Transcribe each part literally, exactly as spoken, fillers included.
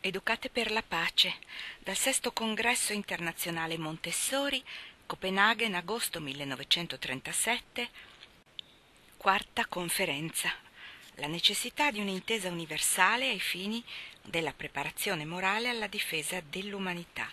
Educate per la pace, dal sesto congresso internazionale Montessori, Copenaghen, agosto millenovecentotrentasette, quarta conferenza. La necessità di un'intesa universale ai fini della preparazione morale alla difesa dell'umanità.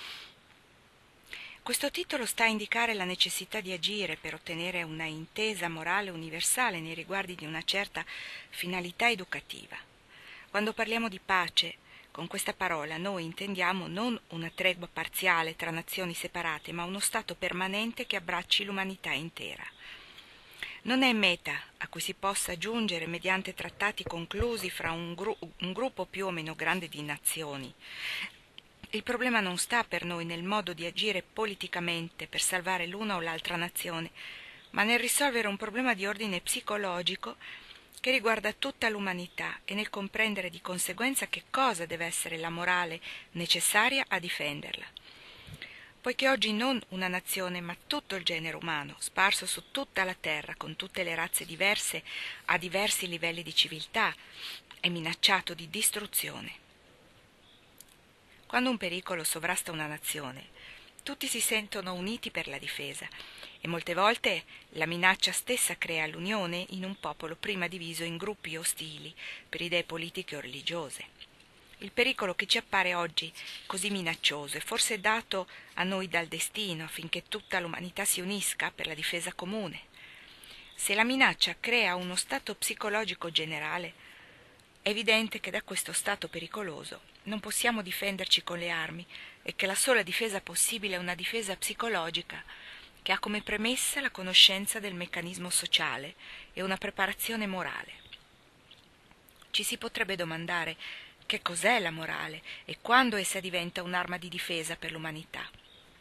Questo titolo sta a indicare la necessità di agire per ottenere una intesa morale universale nei riguardi di una certa finalità educativa. Quando parliamo di pace, con questa parola noi intendiamo non una tregua parziale tra nazioni separate, ma uno stato permanente che abbracci l'umanità intera. Non è meta a cui si possa giungere mediante trattati conclusi fra un, gru- un gruppo più o meno grande di nazioni. Il problema non sta per noi nel modo di agire politicamente per salvare l'una o l'altra nazione, ma nel risolvere un problema di ordine psicologico che riguarda tutta l'umanità e nel comprendere di conseguenza che cosa deve essere la morale necessaria a difenderla. Poiché oggi non una nazione, ma tutto il genere umano, sparso su tutta la terra, con tutte le razze diverse, a diversi livelli di civiltà, è minacciato di distruzione. Quando un pericolo sovrasta una nazione, tutti si sentono uniti per la difesa, e molte volte la minaccia stessa crea l'unione in un popolo prima diviso in gruppi ostili per idee politiche o religiose. Il pericolo che ci appare oggi così minaccioso è forse dato a noi dal destino affinché tutta l'umanità si unisca per la difesa comune. Se la minaccia crea uno stato psicologico generale, è evidente che da questo stato pericoloso non possiamo difenderci con le armi e che la sola difesa possibile è una difesa psicologica che ha come premessa la conoscenza del meccanismo sociale e una preparazione morale. Ci si potrebbe domandare che cos'è la morale e quando essa diventa un'arma di difesa per l'umanità.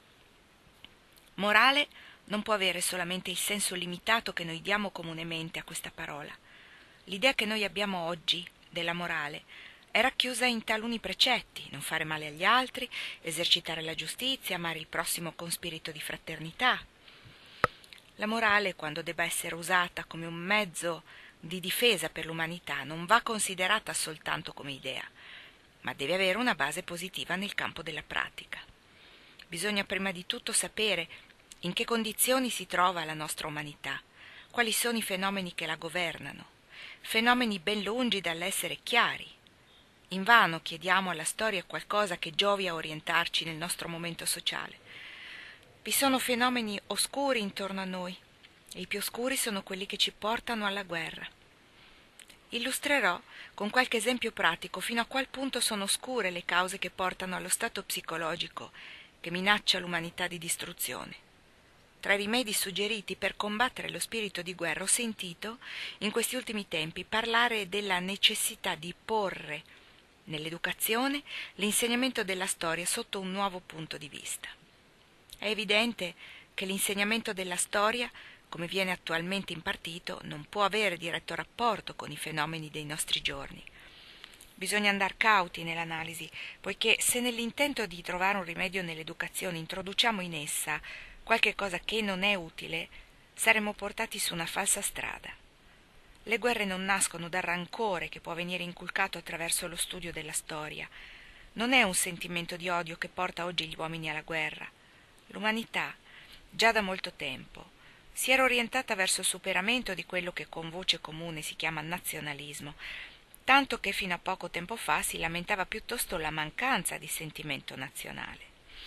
Morale non può avere solamente il senso limitato che noi diamo comunemente a questa parola. L'idea che noi abbiamo oggi della morale è racchiusa in taluni precetti: non fare male agli altri, esercitare la giustizia, amare il prossimo con spirito di fraternità. La morale, quando debba essere usata come un mezzo di difesa per l'umanità, non va considerata soltanto come idea, ma deve avere una base positiva nel campo della pratica. Bisogna prima di tutto sapere in che condizioni si trova la nostra umanità, quali sono i fenomeni che la governano, fenomeni ben lungi dall'essere chiari. Invano chiediamo alla storia qualcosa che giovi a orientarci nel nostro momento sociale. Vi sono fenomeni oscuri intorno a noi, e i più oscuri sono quelli che ci portano alla guerra. Illustrerò con qualche esempio pratico fino a qual punto sono oscure le cause che portano allo stato psicologico che minaccia l'umanità di distruzione. Tra i rimedi suggeriti per combattere lo spirito di guerra ho sentito, in questi ultimi tempi, parlare della necessità di porre nell'educazione l'insegnamento della storia sotto un nuovo punto di vista. È evidente che l'insegnamento della storia, come viene attualmente impartito, non può avere diretto rapporto con i fenomeni dei nostri giorni. Bisogna andar cauti nell'analisi, poiché se nell'intento di trovare un rimedio nell'educazione introduciamo in essa qualche cosa che non è utile, saremo portati su una falsa strada. Le guerre non nascono dal rancore che può venire inculcato attraverso lo studio della storia. Non è un sentimento di odio che porta oggi gli uomini alla guerra. L'umanità, già da molto tempo, si era orientata verso il superamento di quello che con voce comune si chiama nazionalismo, tanto che fino a poco tempo fa si lamentava piuttosto la mancanza di sentimento nazionale.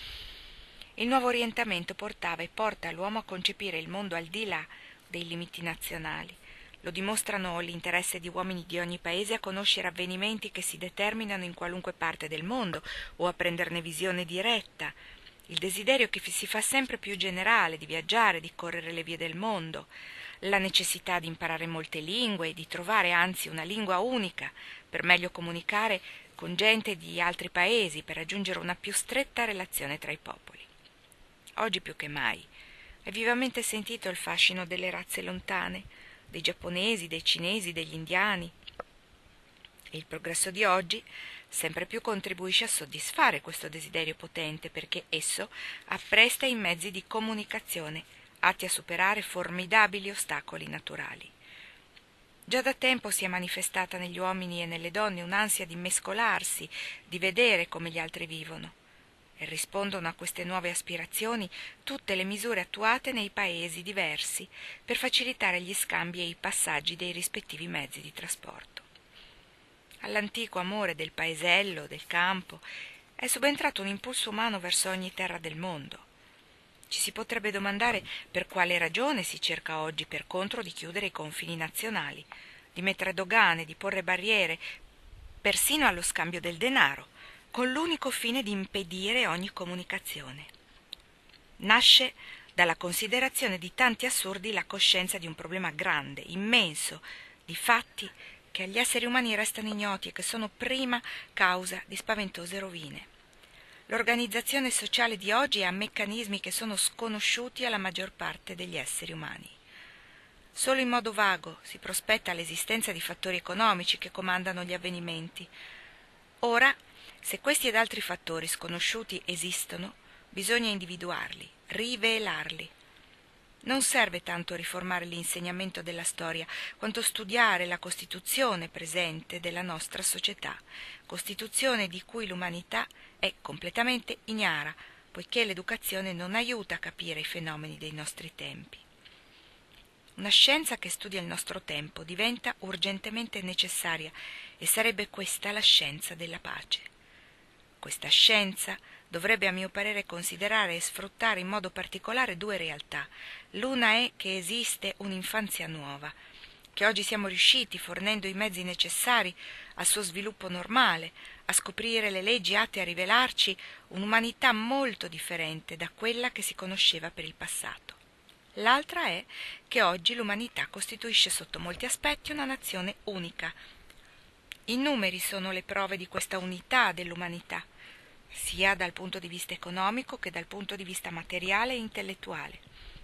Il nuovo orientamento portava e porta l'uomo a concepire il mondo al di là dei limiti nazionali. Lo dimostrano l'interesse di uomini di ogni paese a conoscere avvenimenti che si determinano in qualunque parte del mondo o a prenderne visione diretta, il desiderio che si fa sempre più generale di viaggiare, di correre le vie del mondo, la necessità di imparare molte lingue e di trovare anzi una lingua unica per meglio comunicare con gente di altri paesi, per raggiungere una più stretta relazione tra i popoli. Oggi più che mai è vivamente sentito il fascino delle razze lontane, dei giapponesi, dei cinesi, degli indiani. E il progresso di oggi sempre più contribuisce a soddisfare questo desiderio potente, perché esso appresta i mezzi di comunicazione atti a superare formidabili ostacoli naturali. Già da tempo si è manifestata negli uomini e nelle donne un'ansia di mescolarsi, di vedere come gli altri vivono. E rispondono a queste nuove aspirazioni tutte le misure attuate nei paesi diversi per facilitare gli scambi e i passaggi dei rispettivi mezzi di trasporto. All'antico amore del paesello, del campo, è subentrato un impulso umano verso ogni terra del mondo. Ci si potrebbe domandare per quale ragione si cerca oggi per contro di chiudere i confini nazionali, di mettere dogane, di porre barriere, persino allo scambio del denaro, con l'unico fine di impedire ogni comunicazione. Nasce dalla considerazione di tanti assurdi la coscienza di un problema grande, immenso, di fatti che agli esseri umani restano ignoti e che sono prima causa di spaventose rovine. L'organizzazione sociale di oggi ha meccanismi che sono sconosciuti alla maggior parte degli esseri umani. Solo in modo vago si prospetta l'esistenza di fattori economici che comandano gli avvenimenti. Ora, se questi ed altri fattori sconosciuti esistono, bisogna individuarli, rivelarli. Non serve tanto riformare l'insegnamento della storia, quanto studiare la Costituzione presente della nostra società, Costituzione di cui l'umanità è completamente ignara, poiché l'educazione non aiuta a capire i fenomeni dei nostri tempi. Una scienza che studia il nostro tempo diventa urgentemente necessaria e sarebbe questa la scienza della pace. Questa scienza dovrebbe a mio parere considerare e sfruttare in modo particolare due realtà. L'una è che esiste un'infanzia nuova, che oggi siamo riusciti, fornendo i mezzi necessari al suo sviluppo normale, a scoprire le leggi atte a rivelarci un'umanità molto differente da quella che si conosceva per il passato. L'altra è che oggi l'umanità costituisce sotto molti aspetti una nazione unica. I numeri sono le prove di questa unità dell'umanità, sia dal punto di vista economico che dal punto di vista materiale e intellettuale.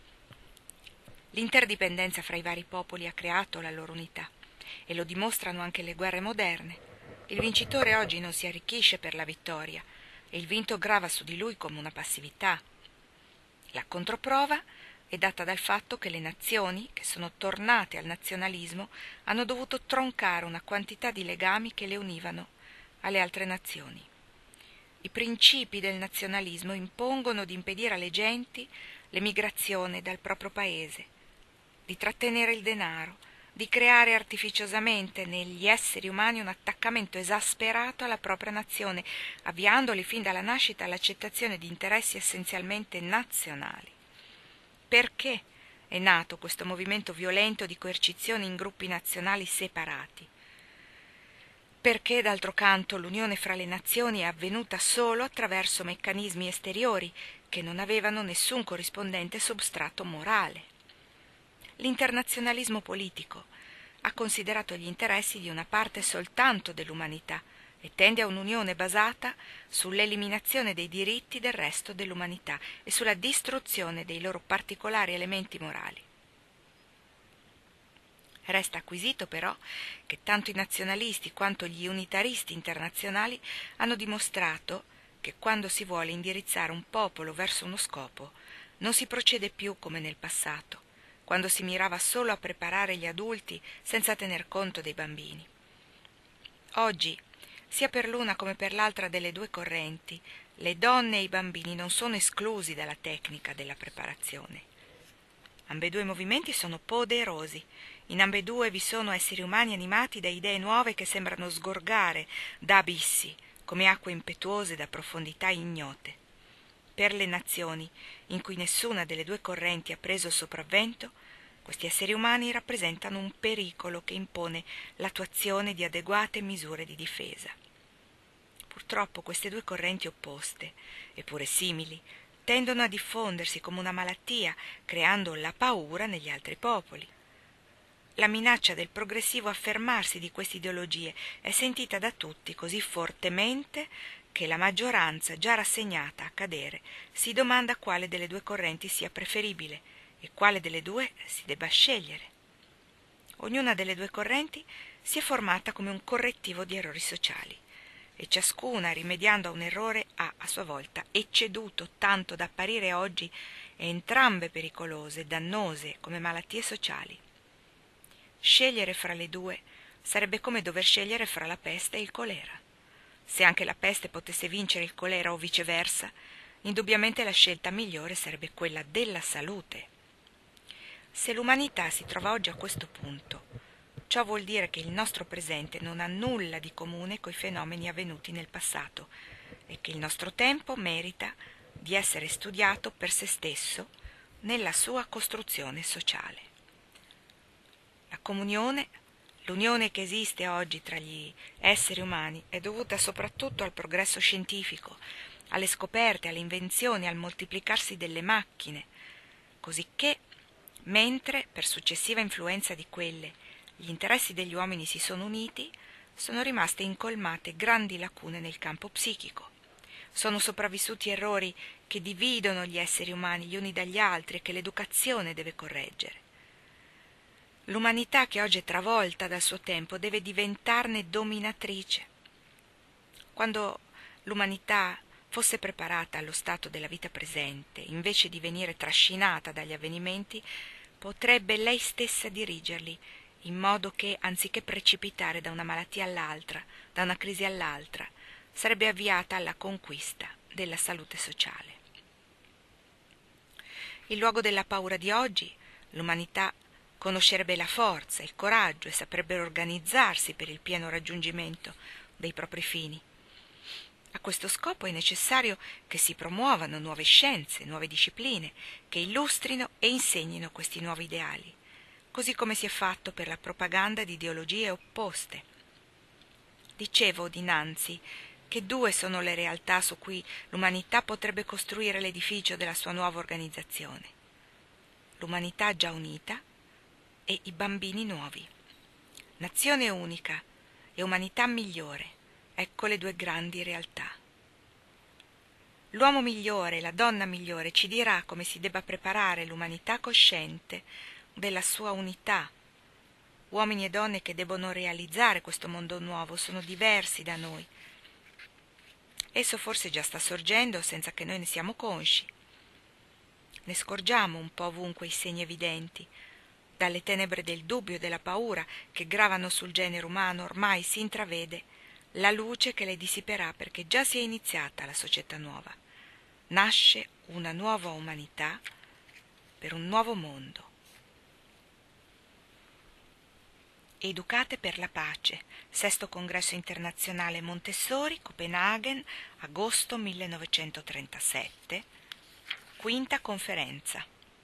L'interdipendenza fra i vari popoli ha creato la loro unità e lo dimostrano anche le guerre moderne. Il vincitore oggi non si arricchisce per la vittoria e il vinto grava su di lui come una passività. La controprova è data dal fatto che le nazioni, che sono tornate al nazionalismo, hanno dovuto troncare una quantità di legami che le univano alle altre nazioni. I principi del nazionalismo impongono di impedire alle genti l'emigrazione dal proprio paese, di trattenere il denaro, di creare artificiosamente negli esseri umani un attaccamento esasperato alla propria nazione, avviandoli fin dalla nascita all'accettazione di interessi essenzialmente nazionali. Perché è nato questo movimento violento di coercizione in gruppi nazionali separati? Perché, d'altro canto, l'unione fra le nazioni è avvenuta solo attraverso meccanismi esteriori che non avevano nessun corrispondente substrato morale. L'internazionalismo politico ha considerato gli interessi di una parte soltanto dell'umanità e tende a un'unione basata sull'eliminazione dei diritti del resto dell'umanità e sulla distruzione dei loro particolari elementi morali. Resta acquisito però che tanto i nazionalisti quanto gli unitaristi internazionali hanno dimostrato che quando si vuole indirizzare un popolo verso uno scopo non si procede più come nel passato, quando si mirava solo a preparare gli adulti senza tener conto dei bambini. Oggi, sia per l'una come per l'altra delle due correnti, le donne e i bambini non sono esclusi dalla tecnica della preparazione. Ambedue i movimenti sono poderosi. In ambedue vi sono esseri umani animati da idee nuove che sembrano sgorgare da abissi, come acque impetuose da profondità ignote. Per le nazioni, in cui nessuna delle due correnti ha preso il sopravvento, questi esseri umani rappresentano un pericolo che impone l'attuazione di adeguate misure di difesa. Purtroppo queste due correnti opposte, eppure simili, tendono a diffondersi come una malattia, creando la paura negli altri popoli. La minaccia del progressivo affermarsi di queste ideologie è sentita da tutti così fortemente che la maggioranza, già rassegnata a cadere, si domanda quale delle due correnti sia preferibile e quale delle due si debba scegliere. Ognuna delle due correnti si è formata come un correttivo di errori sociali e ciascuna, rimediando a un errore, ha a sua volta ecceduto tanto da apparire oggi entrambe pericolose, dannose come malattie sociali. Scegliere fra le due sarebbe come dover scegliere fra la peste e il colera. Se anche la peste potesse vincere il colera o viceversa, indubbiamente la scelta migliore sarebbe quella della salute. Se l'umanità si trova oggi a questo punto, ciò vuol dire che il nostro presente non ha nulla di comune coi fenomeni avvenuti nel passato e che il nostro tempo merita di essere studiato per se stesso nella sua costruzione sociale. La comunione, l'unione che esiste oggi tra gli esseri umani è dovuta soprattutto al progresso scientifico, alle scoperte, alle invenzioni, al moltiplicarsi delle macchine, cosicché, mentre per successiva influenza di quelle gli interessi degli uomini si sono uniti, sono rimaste incolmate grandi lacune nel campo psichico. Sono sopravvissuti errori che dividono gli esseri umani gli uni dagli altri e che l'educazione deve correggere. L'umanità che oggi è travolta dal suo tempo deve diventarne dominatrice. Quando l'umanità fosse preparata allo stato della vita presente, invece di venire trascinata dagli avvenimenti, potrebbe lei stessa dirigerli, in modo che, anziché precipitare da una malattia all'altra, da una crisi all'altra, sarebbe avviata alla conquista della salute sociale. Il luogo della paura di oggi, l'umanità conoscerebbe la forza, il coraggio e saprebbe organizzarsi per il pieno raggiungimento dei propri fini. A questo scopo è necessario che si promuovano nuove scienze, nuove discipline, che illustrino e insegnino questi nuovi ideali, così come si è fatto per la propaganda di ideologie opposte. Dicevo dinanzi che due sono le realtà su cui l'umanità potrebbe costruire l'edificio della sua nuova organizzazione: l'umanità già unita e i bambini nuovi. Nazione unica e umanità migliore, ecco le due grandi realtà. L'uomo migliore e la donna migliore ci dirà come si debba preparare l'umanità cosciente della sua unità. Uomini e donne che debbono realizzare questo mondo nuovo sono diversi da noi. Esso forse già sta sorgendo senza che noi ne siamo consci. Ne scorgiamo un po' ovunque i segni evidenti. Dalle tenebre del dubbio e della paura che gravano sul genere umano ormai si intravede la luce che le dissiperà, perché già si è iniziata la società nuova. Nasce una nuova umanità per un nuovo mondo. Educate per la pace, sesto congresso internazionale Montessori, Copenaghen, agosto millenovecentotrentasette, quinta conferenza.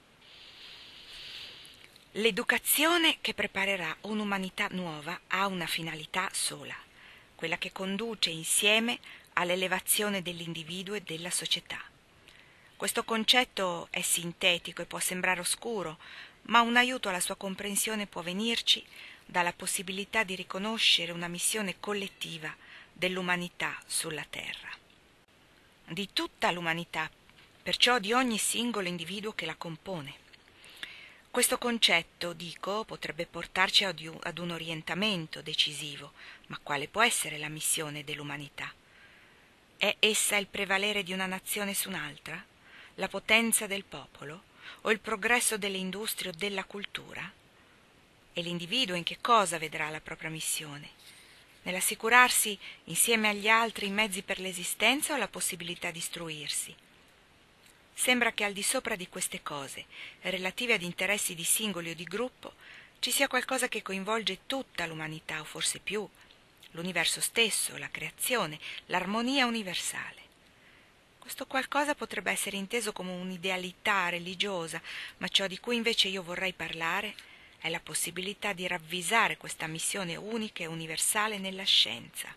L'educazione che preparerà un'umanità nuova ha una finalità sola, quella che conduce insieme all'elevazione dell'individuo e della società. Questo concetto è sintetico e può sembrare oscuro, ma un aiuto alla sua comprensione può venirci dalla possibilità di riconoscere una missione collettiva dell'umanità sulla Terra. Di tutta l'umanità, perciò di ogni singolo individuo che la compone. Questo concetto, dico, potrebbe portarci ad un orientamento decisivo, ma quale può essere la missione dell'umanità? È essa il prevalere di una nazione su un'altra? La potenza del popolo? O il progresso delle industrie o della cultura? E l'individuo in che cosa vedrà la propria missione? Nell'assicurarsi insieme agli altri i mezzi per l'esistenza o la possibilità di istruirsi? Sembra che al di sopra di queste cose, relative ad interessi di singoli o di gruppo, ci sia qualcosa che coinvolge tutta l'umanità, o forse più, l'universo stesso, la creazione, l'armonia universale. Questo qualcosa potrebbe essere inteso come un'idealità religiosa, ma ciò di cui invece io vorrei parlare è la possibilità di ravvisare questa missione unica e universale nella scienza.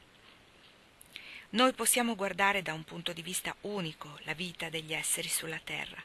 Noi possiamo guardare da un punto di vista unico la vita degli esseri sulla Terra.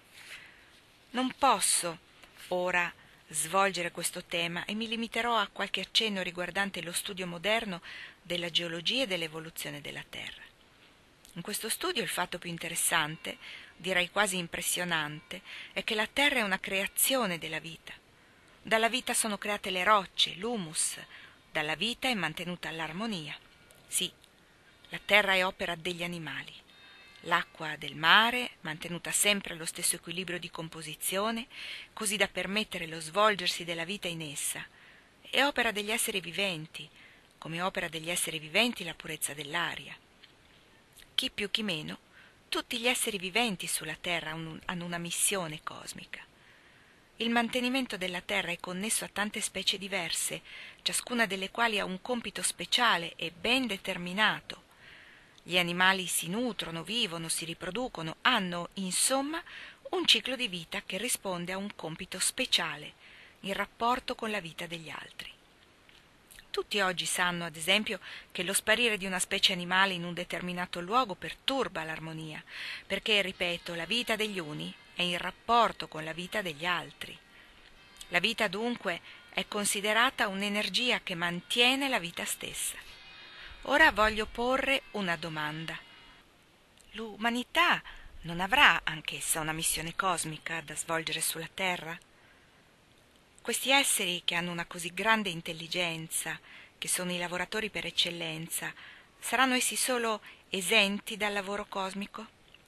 Non posso ora svolgere questo tema e mi limiterò a qualche accenno riguardante lo studio moderno della geologia e dell'evoluzione della Terra. In questo studio il fatto più interessante, direi quasi impressionante, è che la Terra è una creazione della vita. Dalla vita sono create le rocce, l'humus, dalla vita è mantenuta l'armonia. Sì, la terra è opera degli animali. L'acqua del mare, mantenuta sempre allo stesso equilibrio di composizione, così da permettere lo svolgersi della vita in essa, è opera degli esseri viventi, come opera degli esseri viventi la purezza dell'aria. Chi più chi meno, tutti gli esseri viventi sulla Terra hanno una missione cosmica. Il mantenimento della Terra è connesso a tante specie diverse, ciascuna delle quali ha un compito speciale e ben determinato. Gli animali si nutrono, vivono, si riproducono, hanno, insomma, un ciclo di vita che risponde a un compito speciale in rapporto con la vita degli altri. Tutti oggi sanno, ad esempio, che lo sparire di una specie animale in un determinato luogo perturba l'armonia, perché, ripeto, la vita degli uni è in rapporto con la vita degli altri. La vita, dunque, è considerata un'energia che mantiene la vita stessa. Ora voglio porre una domanda. L'umanità non avrà anch'essa una missione cosmica da svolgere sulla Terra? Questi esseri che hanno una così grande intelligenza, che sono i lavoratori per eccellenza, saranno essi solo esenti dal lavoro cosmico?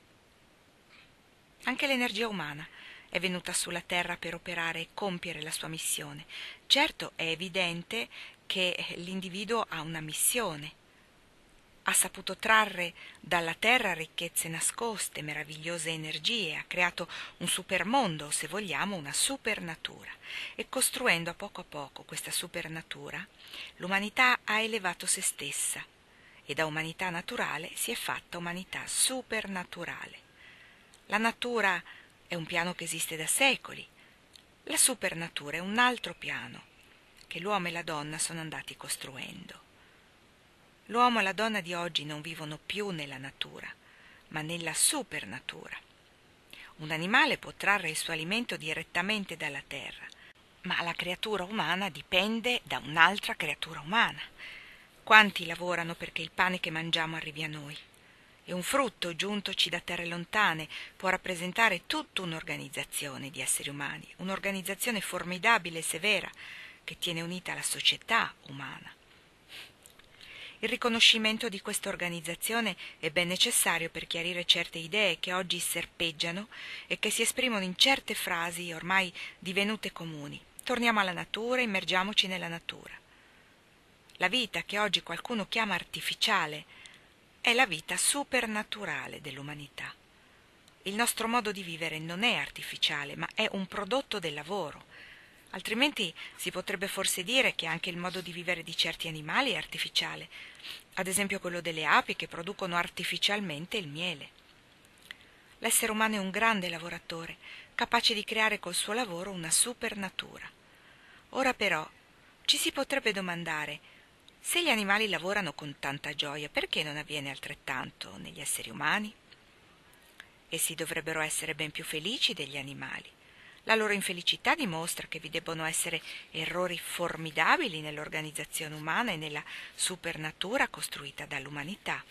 Anche l'energia umana è venuta sulla Terra per operare e compiere la sua missione. Certo, è evidente che l'individuo ha una missione. Ha saputo trarre dalla terra ricchezze nascoste, meravigliose energie, ha creato un supermondo, o se vogliamo una supernatura. E costruendo a poco a poco questa supernatura, l'umanità ha elevato se stessa e da umanità naturale si è fatta umanità supernaturale. La natura è un piano che esiste da secoli, la supernatura è un altro piano che l'uomo e la donna sono andati costruendo. L'uomo e la donna di oggi non vivono più nella natura, ma nella supernatura. Un animale può trarre il suo alimento direttamente dalla terra, ma la creatura umana dipende da un'altra creatura umana. Quanti lavorano perché il pane che mangiamo arrivi a noi? E un frutto giuntoci da terre lontane può rappresentare tutta un'organizzazione di esseri umani, un'organizzazione formidabile e severa che tiene unita la società umana. Il riconoscimento di questa organizzazione è ben necessario per chiarire certe idee che oggi serpeggiano e che si esprimono in certe frasi ormai divenute comuni. Torniamo alla natura, immergiamoci nella natura. La vita che oggi qualcuno chiama artificiale è la vita supernaturale dell'umanità. Il nostro modo di vivere non è artificiale, ma è un prodotto del lavoro. Altrimenti si potrebbe forse dire che anche il modo di vivere di certi animali è artificiale, ad esempio quello delle api che producono artificialmente il miele. L'essere umano è un grande lavoratore, capace di creare col suo lavoro una supernatura. Ora però ci si potrebbe domandare: se gli animali lavorano con tanta gioia, perché non avviene altrettanto negli esseri umani? Essi dovrebbero essere ben più felici degli animali. La loro infelicità dimostra che vi debbono essere errori formidabili nell'organizzazione umana e nella supernatura costruita dall'umanità.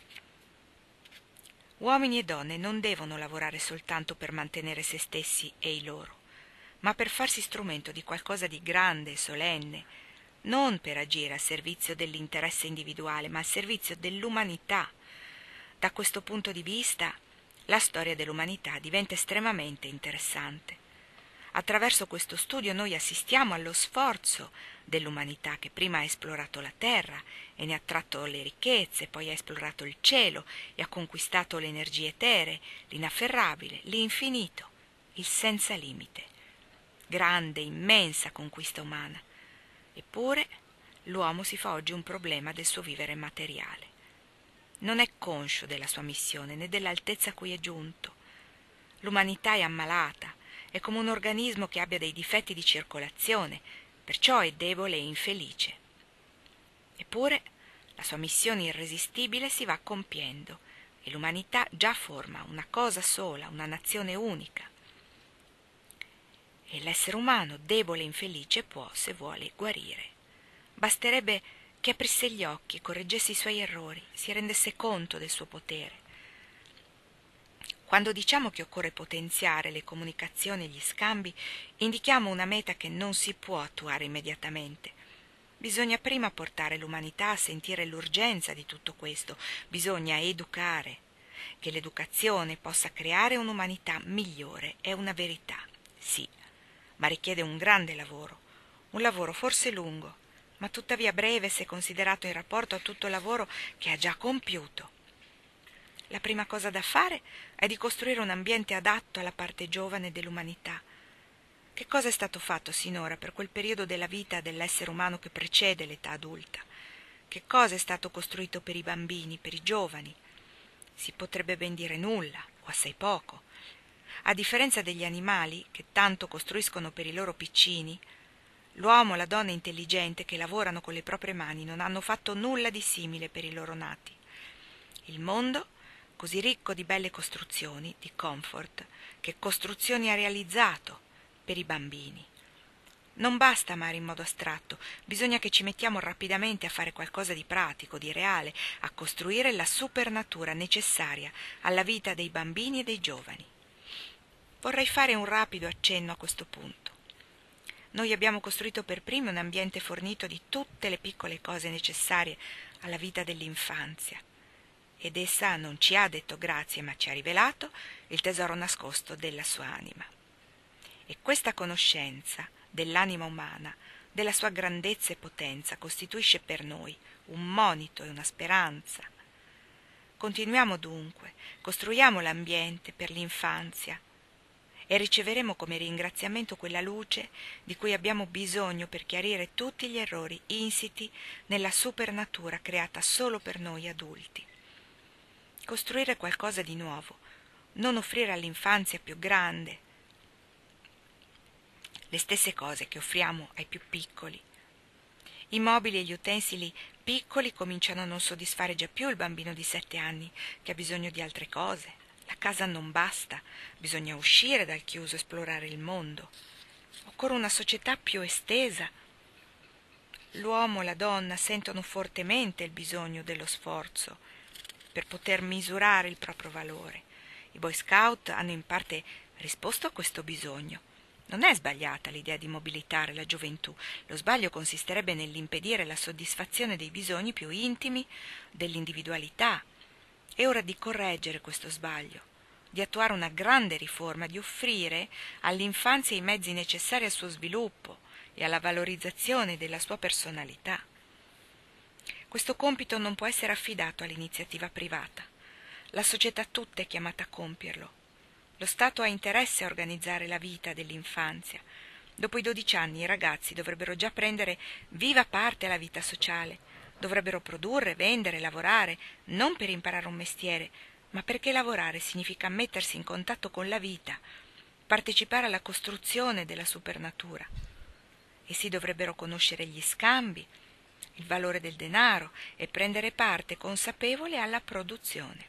Uomini e donne non devono lavorare soltanto per mantenere se stessi e i loro, ma per farsi strumento di qualcosa di grande e solenne, non per agire a servizio dell'interesse individuale, ma al servizio dell'umanità. Da questo punto di vista, la storia dell'umanità diventa estremamente interessante. Attraverso questo studio noi assistiamo allo sforzo dell'umanità che prima ha esplorato la terra e ne ha tratto le ricchezze, poi ha esplorato il cielo e ha conquistato le energie eteree, l'inafferrabile, l'infinito, il senza limite. Grande, immensa conquista umana. Eppure l'uomo si fa oggi un problema del suo vivere materiale. Non è conscio della sua missione né dell'altezza a cui è giunto. L'umanità è ammalata, è come un organismo che abbia dei difetti di circolazione, perciò è debole e infelice. Eppure la sua missione irresistibile si va compiendo e l'umanità già forma una cosa sola, una nazione unica. E l'essere umano, debole e infelice, può, se vuole, guarire. Basterebbe che aprisse gli occhi, correggesse i suoi errori, si rendesse conto del suo potere. Quando diciamo che occorre potenziare le comunicazioni e gli scambi, indichiamo una meta che non si può attuare immediatamente. Bisogna prima portare l'umanità a sentire l'urgenza di tutto questo, bisogna educare. Che l'educazione possa creare un'umanità migliore è una verità, sì, ma richiede un grande lavoro, un lavoro forse lungo, ma tuttavia breve se considerato in rapporto a tutto il lavoro che ha già compiuto. La prima cosa da fare è di costruire un ambiente adatto alla parte giovane dell'umanità. Che cosa è stato fatto sinora per quel periodo della vita dell'essere umano che precede l'età adulta? Che cosa è stato costruito per i bambini, per i giovani? Si potrebbe ben dire nulla, o assai poco. A differenza degli animali, che tanto costruiscono per i loro piccini, l'uomo e la donna intelligente che lavorano con le proprie mani non hanno fatto nulla di simile per i loro nati. Il mondo, così ricco di belle costruzioni, di comfort, che costruzioni ha realizzato per i bambini. Non basta amare in modo astratto, bisogna che ci mettiamo rapidamente a fare qualcosa di pratico, di reale, a costruire la supernatura necessaria alla vita dei bambini e dei giovani. Vorrei fare un rapido accenno a questo punto. Noi abbiamo costruito per primi un ambiente fornito di tutte le piccole cose necessarie alla vita dell'infanzia, ed essa non ci ha detto grazie, ma ci ha rivelato il tesoro nascosto della sua anima. E questa conoscenza dell'anima umana, della sua grandezza e potenza, costituisce per noi un monito e una speranza. Continuiamo dunque, costruiamo l'ambiente per l'infanzia e riceveremo come ringraziamento quella luce di cui abbiamo bisogno per chiarire tutti gli errori insiti nella supernatura creata solo per noi adulti. Costruire qualcosa di nuovo, non offrire all'infanzia più grande le stesse cose che offriamo ai più piccoli. I mobili e gli utensili piccoli cominciano a non soddisfare già più il bambino di sette anni, che ha bisogno di altre cose. La casa non basta, bisogna uscire dal chiuso, esplorare il mondo. Occorre una società più estesa. L'uomo e la donna sentono fortemente il bisogno dello sforzo per poter misurare il proprio valore. I Boy Scout hanno in parte risposto a questo bisogno. Non è sbagliata l'idea di mobilitare la gioventù, lo sbaglio consisterebbe nell'impedire la soddisfazione dei bisogni più intimi dell'individualità. È ora di correggere questo sbaglio, di attuare una grande riforma, di offrire all'infanzia i mezzi necessari al suo sviluppo e alla valorizzazione della sua personalità. Questo compito non può essere affidato all'iniziativa privata. La società tutta è chiamata a compierlo. Lo Stato ha interesse a organizzare la vita dell'infanzia. Dopo i dodici anni i ragazzi dovrebbero già prendere viva parte alla vita sociale, dovrebbero produrre, vendere, lavorare, non per imparare un mestiere, ma perché lavorare significa mettersi in contatto con la vita, partecipare alla costruzione della supernatura. Essi dovrebbero conoscere gli scambi, il valore del denaro e prendere parte consapevole alla produzione.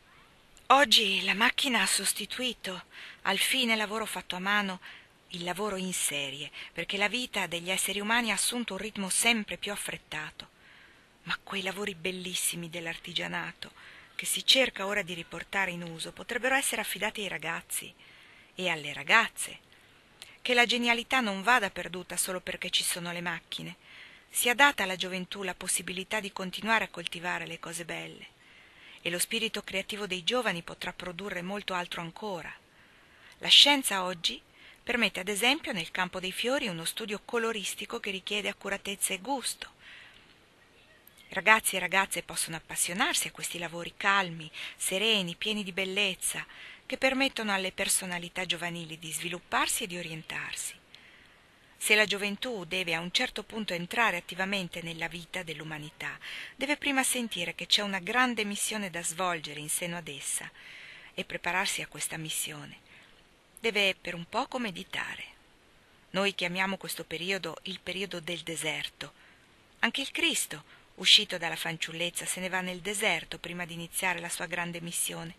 Oggi la macchina ha sostituito al fine lavoro fatto a mano il lavoro in serie, perché la vita degli esseri umani ha assunto un ritmo sempre più affrettato. Ma quei lavori bellissimi dell'artigianato, che si cerca ora di riportare in uso, potrebbero essere affidati ai ragazzi e alle ragazze. Che la genialità non vada perduta solo perché ci sono le macchine. Sia data alla gioventù la possibilità di continuare a coltivare le cose belle. E lo spirito creativo dei giovani potrà produrre molto altro ancora. La scienza oggi permette ad esempio nel campo dei fiori uno studio coloristico che richiede accuratezza e gusto. Ragazzi e ragazze possono appassionarsi a questi lavori calmi, sereni, pieni di bellezza, che permettono alle personalità giovanili di svilupparsi e di orientarsi. Se la gioventù deve a un certo punto entrare attivamente nella vita dell'umanità, deve prima sentire che c'è una grande missione da svolgere in seno ad essa e prepararsi a questa missione. Deve per un poco meditare. Noi chiamiamo questo periodo il periodo del deserto. Anche il Cristo, uscito dalla fanciullezza, se ne va nel deserto prima di iniziare la sua grande missione.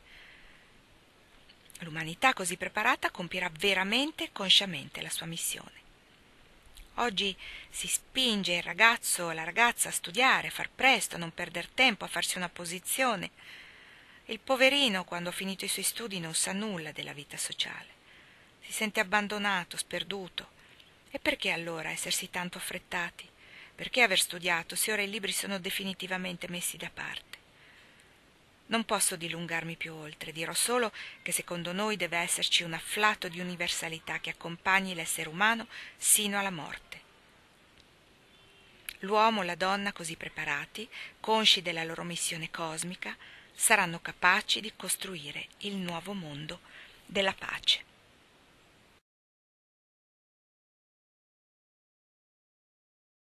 L'umanità così preparata compirà veramente e consciamente la sua missione. Oggi si spinge il ragazzo o la ragazza a studiare, a far presto, a non perder tempo, a farsi una posizione. Il poverino, quando ha finito i suoi studi, non sa nulla della vita sociale. Si sente abbandonato, sperduto. E perché allora essersi tanto affrettati? Perché aver studiato se ora i libri sono definitivamente messi da parte? Non posso dilungarmi più oltre, dirò solo che secondo noi deve esserci un afflato di universalità che accompagni l'essere umano sino alla morte. l'uomo e la donna così preparati, consci della loro missione cosmica, saranno capaci di costruire il nuovo mondo della pace.